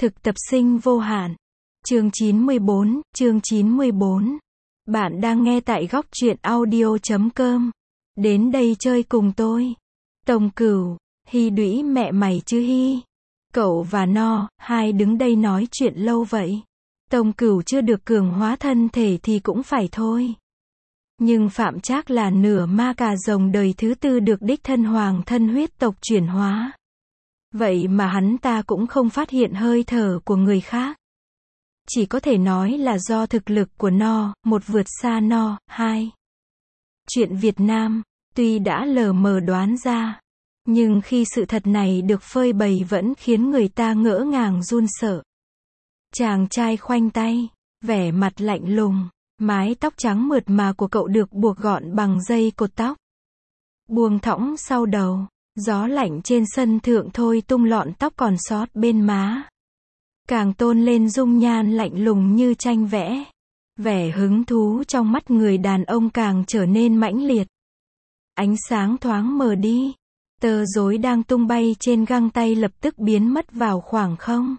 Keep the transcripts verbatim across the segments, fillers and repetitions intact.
Thực tập sinh vô hạn. Chương chín mươi bốn, chương chín mươi bốn. Bạn đang nghe tại góc truyện audio chấm com. Đến đây chơi cùng tôi. Tông Cửu, Hi đũy mẹ mày chứ Hi. Cậu và No, hai đứng đây nói chuyện lâu vậy. Tông Cửu chưa được cường hóa thân thể thì cũng phải thôi. Nhưng Phạm Trác là nửa ma cà rồng đời thứ tư được đích thân hoàng thân huyết tộc chuyển hóa. Vậy mà hắn ta cũng không phát hiện hơi thở của người khác. Chỉ có thể nói là do thực lực của No, một vượt xa No, hai. Chuyện Việt Nam, tuy đã lờ mờ đoán ra, nhưng khi sự thật này được phơi bày vẫn khiến người ta ngỡ ngàng run sợ. Chàng trai khoanh tay, vẻ mặt lạnh lùng, mái tóc trắng mượt mà của cậu được buộc gọn bằng dây cột tóc. Buông thõng sau đầu, gió lạnh trên sân thượng thôi tung lọn tóc còn sót bên má. Càng tôn lên dung nhan lạnh lùng như tranh vẽ. Vẻ hứng thú trong mắt người đàn ông càng trở nên mãnh liệt. Ánh sáng thoáng mờ đi. Tơ rối đang tung bay trên găng tay lập tức biến mất vào khoảng không.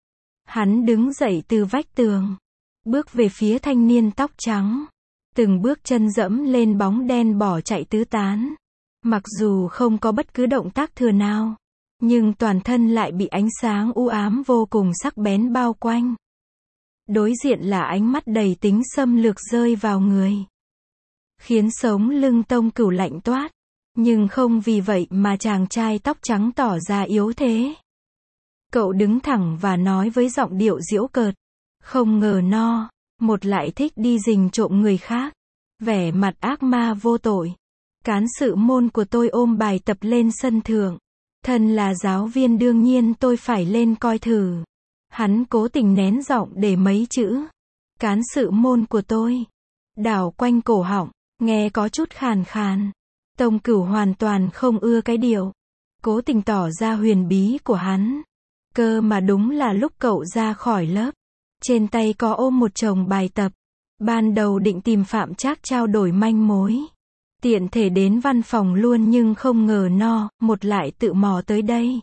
Hắn đứng dậy từ vách tường. Bước về phía thanh niên tóc trắng. Từng bước chân dẫm lên bóng đen bỏ chạy tứ tán. Mặc dù không có bất cứ động tác thừa nào, nhưng toàn thân lại bị ánh sáng u ám vô cùng sắc bén bao quanh. Đối diện là ánh mắt đầy tính xâm lược rơi vào người, khiến sống lưng Tông Cửu lạnh toát. Nhưng không vì vậy mà chàng trai tóc trắng tỏ ra yếu thế. Cậu đứng thẳng và nói với giọng điệu giễu cợt. Không ngờ No, một lại thích đi rình trộm người khác. Vẻ mặt ác ma vô tội. Cán sự môn của tôi ôm bài tập lên sân thượng. Thân là giáo viên đương nhiên tôi phải lên coi thử. Hắn cố tình nén giọng để mấy chữ. Cán sự môn của tôi. Đảo quanh cổ họng, nghe có chút khàn khàn. Tông Cửu hoàn toàn không ưa cái điệu. Cố tình tỏ ra huyền bí của hắn. Cơ mà đúng là lúc cậu ra khỏi lớp. Trên tay có ôm một chồng bài tập. Ban đầu định tìm Phạm Trác trao đổi manh mối. Tiện thể đến văn phòng luôn nhưng không ngờ No, một lại tự mò tới đây.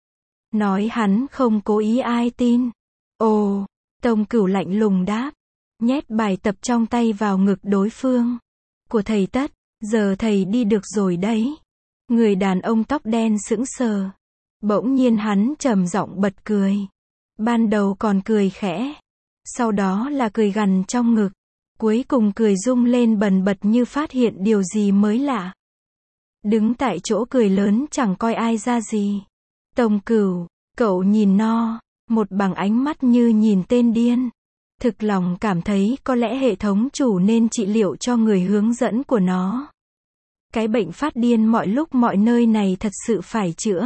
Nói hắn không cố ý ai tin. Ồ, Tông Cửu lạnh lùng đáp. Nhét bài tập trong tay vào ngực đối phương. Của thầy Tất, giờ thầy đi được rồi đấy. Người đàn ông tóc đen sững sờ. Bỗng nhiên hắn trầm giọng bật cười. Ban đầu còn cười khẽ. Sau đó là cười gằn trong ngực. Cuối cùng cười rung lên bần bật như phát hiện điều gì mới lạ. Đứng tại chỗ cười lớn chẳng coi ai ra gì. Tông Cửu, cậu nhìn No, một bằng ánh mắt như nhìn tên điên. Thực lòng cảm thấy có lẽ hệ thống chủ nên trị liệu cho người hướng dẫn của nó. Cái bệnh phát điên mọi lúc mọi nơi này thật sự phải chữa.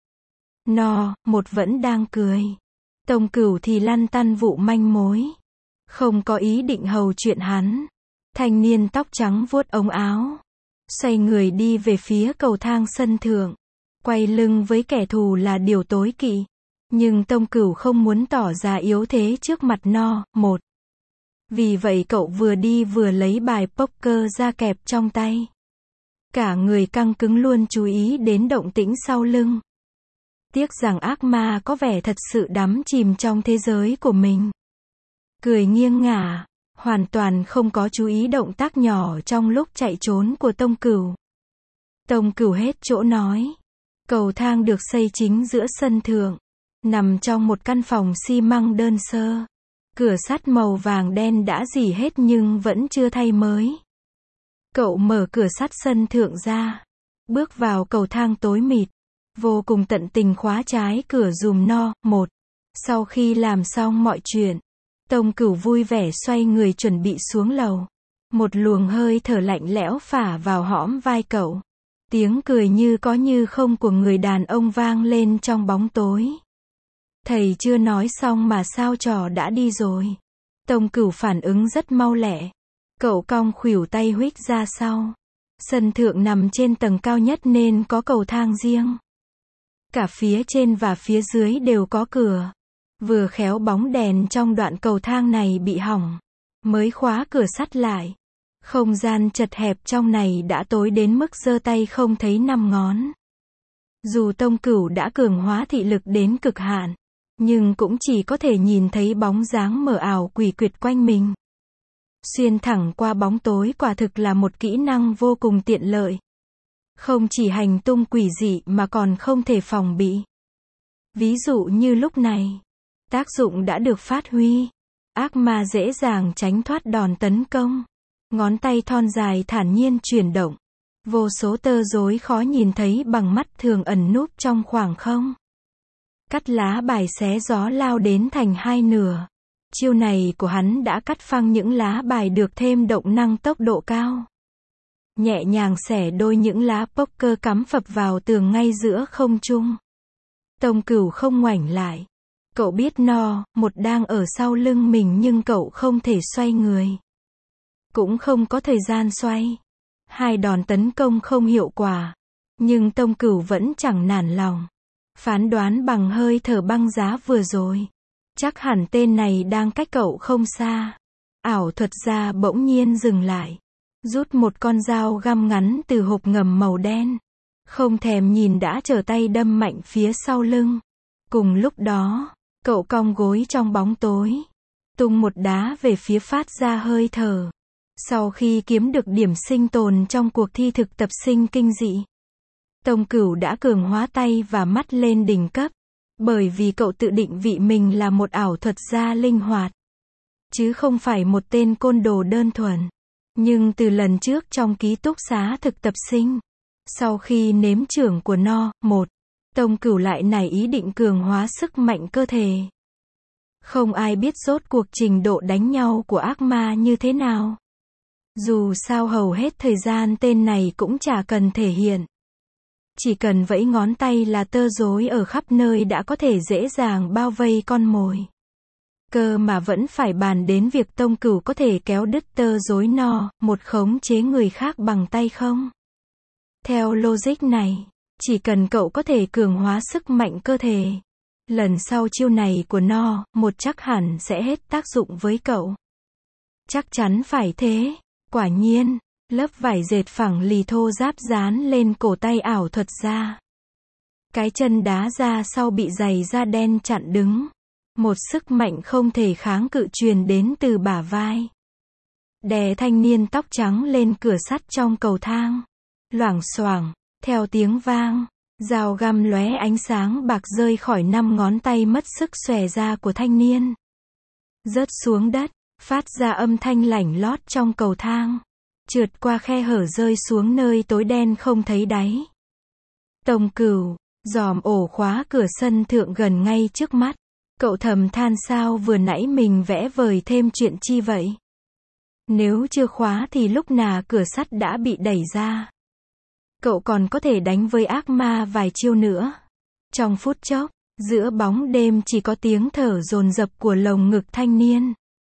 No, một vẫn đang cười. Tông Cửu thì lăn tăn vụ manh mối. Không có ý định hầu chuyện hắn. Thanh niên tóc trắng vuốt ống áo. Xoay người đi về phía cầu thang sân thượng. Quay lưng với kẻ thù là điều tối kỵ. Nhưng Tông Cửu không muốn tỏ ra yếu thế trước mặt No, một. Vì vậy cậu vừa đi vừa lấy bài poker ra kẹp trong tay. Cả người căng cứng luôn chú ý đến động tĩnh sau lưng. Tiếc rằng ác ma có vẻ thật sự đắm chìm trong thế giới của mình. Cười nghiêng ngả, hoàn toàn không có chú ý động tác nhỏ trong lúc chạy trốn của Tông Cửu. Tông Cửu hết chỗ nói. Cầu thang được xây chính giữa sân thượng, nằm trong một căn phòng xi măng đơn sơ. Cửa sắt màu vàng đen đã rỉ hết nhưng vẫn chưa thay mới. Cậu mở cửa sắt sân thượng ra, bước vào cầu thang tối mịt, vô cùng tận tình khóa trái cửa giùm No, một. Sau khi làm xong mọi chuyện, Tông Cửu vui vẻ xoay người chuẩn bị xuống lầu. Một luồng hơi thở lạnh lẽo phả vào hõm vai cậu. Tiếng cười như có như không của người đàn ông vang lên trong bóng tối. Thầy chưa nói xong mà sao trò đã đi rồi. Tông Cửu phản ứng rất mau lẹ. Cậu cong khuỷu tay huých ra sau. Sân thượng nằm trên tầng cao nhất nên có cầu thang riêng. Cả phía trên và phía dưới đều có cửa. Vừa khéo bóng đèn trong đoạn cầu thang này bị hỏng, mới khóa cửa sắt lại. Không gian chật hẹp trong này đã tối đến mức giơ tay không thấy năm ngón. Dù Tông Cửu đã cường hóa thị lực đến cực hạn, nhưng cũng chỉ có thể nhìn thấy bóng dáng mờ ảo quỷ quyệt quanh mình. Xuyên thẳng qua bóng tối quả thực là một kỹ năng vô cùng tiện lợi. Không chỉ hành tung quỷ dị mà còn không thể phòng bị. Ví dụ như lúc này, tác dụng đã được phát huy. Ác ma dễ dàng tránh thoát đòn tấn công. Ngón tay thon dài thản nhiên chuyển động. Vô số tơ rối khó nhìn thấy bằng mắt thường ẩn núp trong khoảng không. Cắt lá bài xé gió lao đến thành hai nửa. Chiêu này của hắn đã cắt phăng những lá bài được thêm động năng tốc độ cao. Nhẹ nhàng xẻ đôi những lá poker cắm phập vào tường ngay giữa không trung. Tông Cửu không ngoảnh lại. Cậu biết no, một đang ở sau lưng mình nhưng cậu không thể xoay người. Cũng không có thời gian xoay. Hai đòn tấn công không hiệu quả. Nhưng Tông Cửu vẫn chẳng nản lòng. Phán đoán bằng hơi thở băng giá vừa rồi. Chắc hẳn tên này đang cách cậu không xa. Ảo thuật gia bỗng nhiên dừng lại. Rút một con dao găm ngắn từ hộp ngầm màu đen. Không thèm nhìn đã trở tay đâm mạnh phía sau lưng. Cùng lúc đó, cậu cong gối trong bóng tối. Tung một đá về phía phát ra hơi thở. Sau khi kiếm được điểm sinh tồn trong cuộc thi thực tập sinh kinh dị, Tông Cửu đã cường hóa tay và mắt lên đỉnh cấp. Bởi vì cậu tự định vị mình là một ảo thuật gia linh hoạt. Chứ không phải một tên côn đồ đơn thuần. Nhưng từ lần trước trong ký túc xá thực tập sinh, sau khi nếm trưởng của no, một, Tông Cửu lại nảy ý định cường hóa sức mạnh cơ thể. Không ai biết rốt cuộc trình độ đánh nhau của ác ma như thế nào. Dù sao hầu hết thời gian tên này cũng chả cần thể hiện. Chỉ cần vẫy ngón tay là tơ rối ở khắp nơi đã có thể dễ dàng bao vây con mồi. Cơ mà vẫn phải bàn đến việc Tông Cửu có thể kéo đứt tơ rối no, một khống chế người khác bằng tay không? Theo logic này, chỉ cần cậu có thể cường hóa sức mạnh cơ thể, lần sau chiêu này của no, một chắc hẳn sẽ hết tác dụng với cậu. Chắc chắn phải thế. Quả nhiên, lớp vải dệt phẳng lì thô ráp dán lên cổ tay ảo thuật gia. Cái chân đá ra sau bị giày da đen chặn đứng. Một sức mạnh không thể kháng cự truyền đến từ bả vai. Đè thanh niên tóc trắng lên cửa sắt trong cầu thang. Loảng xoảng, theo tiếng vang, dao găm lóe ánh sáng bạc rơi khỏi năm ngón tay mất sức xòe ra của thanh niên. Rớt xuống đất, phát ra âm thanh lảnh lót trong cầu thang. Trượt qua khe hở rơi xuống nơi tối đen không thấy đáy. Tông Cửu, giòm ổ khóa cửa sân thượng gần ngay trước mắt. Cậu thầm than sao vừa nãy mình vẽ vời thêm chuyện chi vậy. Nếu chưa khóa thì lúc nào cửa sắt đã bị đẩy ra. Cậu còn có thể đánh với ác ma vài chiêu nữa. Trong phút chốc, giữa bóng đêm chỉ có tiếng thở dồn dập của lồng ngực thanh niên.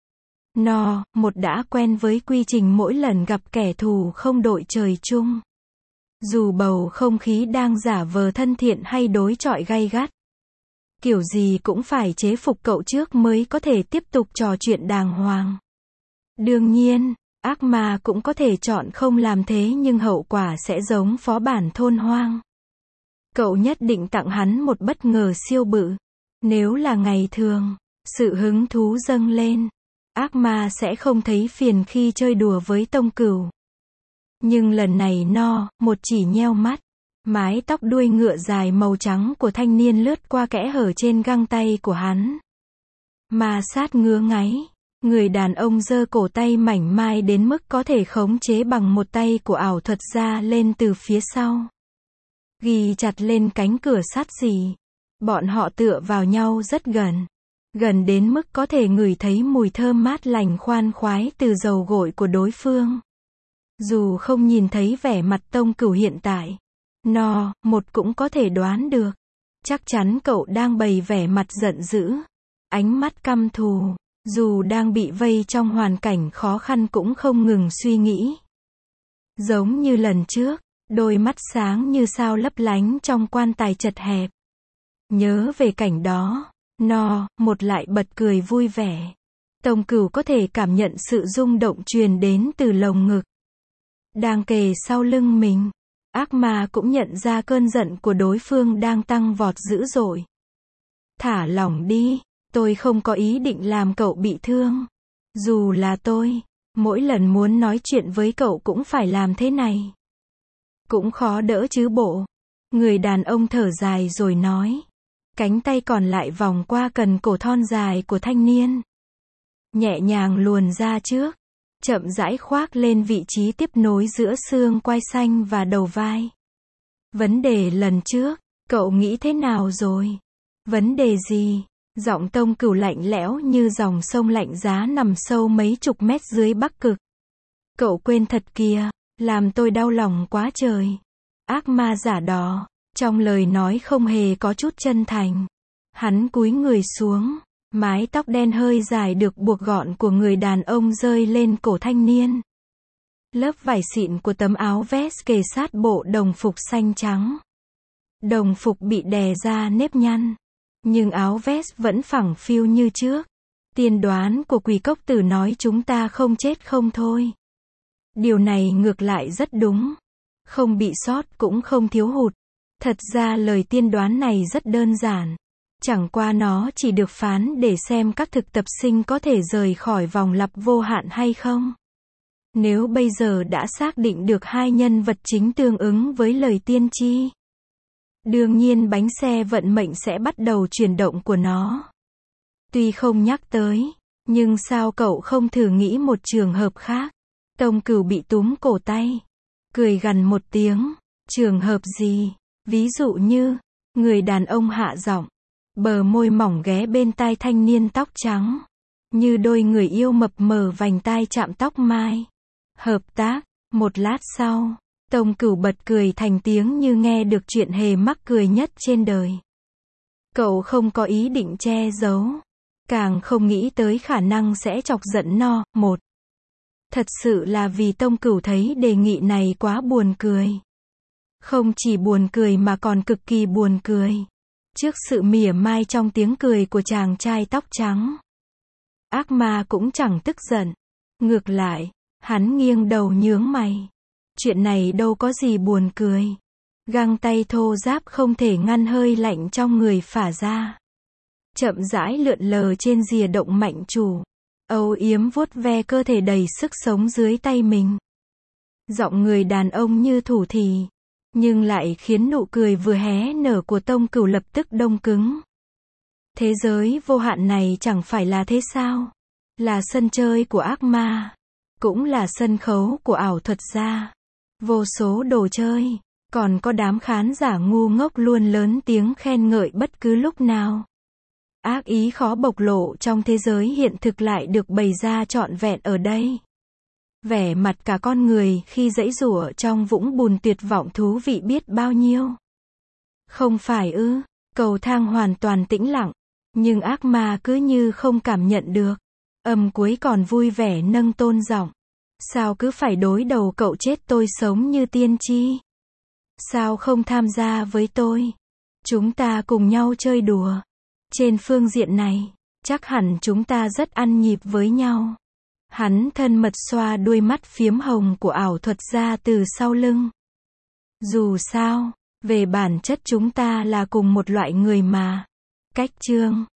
No, một đã quen với quy trình mỗi lần gặp kẻ thù không đội trời chung. Dù bầu không khí đang giả vờ thân thiện hay đối chọi gay gắt. Kiểu gì cũng phải chế phục cậu trước mới có thể tiếp tục trò chuyện đàng hoàng. Đương nhiên, ác ma cũng có thể chọn không làm thế nhưng hậu quả sẽ giống phó bản thôn hoang. Cậu nhất định tặng hắn một bất ngờ siêu bự. Nếu là ngày thường, sự hứng thú dâng lên. Ác ma sẽ không thấy phiền khi chơi đùa với Tông Cửu. Nhưng lần này no, một chỉ nheo mắt. Mái tóc đuôi ngựa dài màu trắng của thanh niên lướt qua kẽ hở trên găng tay của hắn. Ma sát ngứa ngáy. Người đàn ông giơ cổ tay mảnh mai đến mức có thể khống chế bằng một tay của ảo thuật gia lên từ phía sau. Ghi chặt lên cánh cửa sắt gì. Bọn họ tựa vào nhau rất gần. Gần đến mức có thể ngửi thấy mùi thơm mát lành khoan khoái từ dầu gội của đối phương. Dù không nhìn thấy vẻ mặt Tông Cửu hiện tại, no, một cũng có thể đoán được. Chắc chắn cậu đang bày vẻ mặt giận dữ. Ánh mắt căm thù. Dù đang bị vây trong hoàn cảnh khó khăn cũng không ngừng suy nghĩ. Giống như lần trước, đôi mắt sáng như sao lấp lánh trong quan tài chật hẹp. Nhớ về cảnh đó, no, một lại bật cười vui vẻ. Tông Cửu có thể cảm nhận sự rung động truyền đến từ lồng ngực. Đang kề sau lưng mình, ác ma cũng nhận ra cơn giận của đối phương đang tăng vọt dữ dội. Thả lỏng đi, tôi không có ý định làm cậu bị thương. Dù là tôi, mỗi lần muốn nói chuyện với cậu cũng phải làm thế này. Cũng khó đỡ chứ bộ. Người đàn ông thở dài rồi nói. Cánh tay còn lại vòng qua cần cổ thon dài của thanh niên. Nhẹ nhàng luồn ra trước. Chậm rãi khoác lên vị trí tiếp nối giữa xương quai xanh và đầu vai. Vấn đề lần trước, cậu nghĩ thế nào rồi? Vấn đề gì? Giọng Tông Cửu lạnh lẽo như dòng sông lạnh giá nằm sâu mấy chục mét dưới Bắc Cực. Cậu quên thật kìa, làm tôi đau lòng quá trời. Ác ma giả đỏ, trong lời nói không hề có chút chân thành. Hắn cúi người xuống, mái tóc đen hơi dài được buộc gọn của người đàn ông rơi lên cổ thanh niên. Lớp vải xịn của tấm áo vest kề sát bộ đồng phục xanh trắng. Đồng phục bị đè ra nếp nhăn, nhưng áo vest vẫn phẳng phiu như trước. Tiên đoán của Quỷ Cốc Tử nói chúng ta không chết không thôi. Điều này ngược lại rất đúng. Không bị sót cũng không thiếu hụt. Thật ra lời tiên đoán này rất đơn giản. Chẳng qua nó chỉ được phán để xem các thực tập sinh có thể rời khỏi vòng lặp vô hạn hay không. Nếu bây giờ đã xác định được hai nhân vật chính tương ứng với lời tiên tri, đương nhiên bánh xe vận mệnh sẽ bắt đầu chuyển động của nó. Tuy không nhắc tới, nhưng sao cậu không thử nghĩ một trường hợp khác? Tông Cửu bị túm cổ tay, cười gằn một tiếng. Trường hợp gì? Ví dụ như, người đàn ông hạ giọng, bờ môi mỏng ghé bên tai thanh niên tóc trắng, như đôi người yêu mập mờ vành tai chạm tóc mai. Hợp tác. Một lát sau, Tông Cửu bật cười thành tiếng như nghe được chuyện hề mắc cười nhất trên đời. Cậu không có ý định che giấu, càng không nghĩ tới khả năng sẽ chọc giận no. Một. Thật sự là vì Tông Cửu thấy đề nghị này quá buồn cười. Không chỉ buồn cười mà còn cực kỳ buồn cười. Trước sự mỉa mai trong tiếng cười của chàng trai tóc trắng, ác ma cũng chẳng tức giận. Ngược lại, hắn nghiêng đầu nhướng mày. Chuyện này đâu có gì buồn cười. Găng tay thô ráp không thể ngăn hơi lạnh trong người phả ra. Chậm rãi lượn lờ trên rìa động mạnh chủ. Âu yếm vuốt ve cơ thể đầy sức sống dưới tay mình. Giọng người đàn ông như thủ thỉ, nhưng lại khiến nụ cười vừa hé nở của Tông Cửu lập tức đông cứng. Thế giới vô hạn này chẳng phải là thế sao? Là sân chơi của ác ma, cũng là sân khấu của ảo thuật gia. Vô số đồ chơi, còn có đám khán giả ngu ngốc luôn lớn tiếng khen ngợi bất cứ lúc nào. Ác ý khó bộc lộ trong thế giới hiện thực lại được bày ra trọn vẹn ở đây. Vẻ mặt cả con người khi giãy giụa trong vũng bùn tuyệt vọng thú vị biết bao nhiêu. Không phải ư? Cầu thang hoàn toàn tĩnh lặng, nhưng ác ma cứ như không cảm nhận được. Âm cuối còn vui vẻ nâng tôn giọng. Sao cứ phải đối đầu cậu chết tôi sống như tiên tri? Sao không tham gia với tôi? Chúng ta cùng nhau chơi đùa. Trên phương diện này, chắc hẳn chúng ta rất ăn nhịp với nhau. Hắn thân mật xoa đuôi mắt phiếm hồng của ảo thuật gia từ sau lưng. Dù sao, về bản chất chúng ta là cùng một loại người mà. Cách chương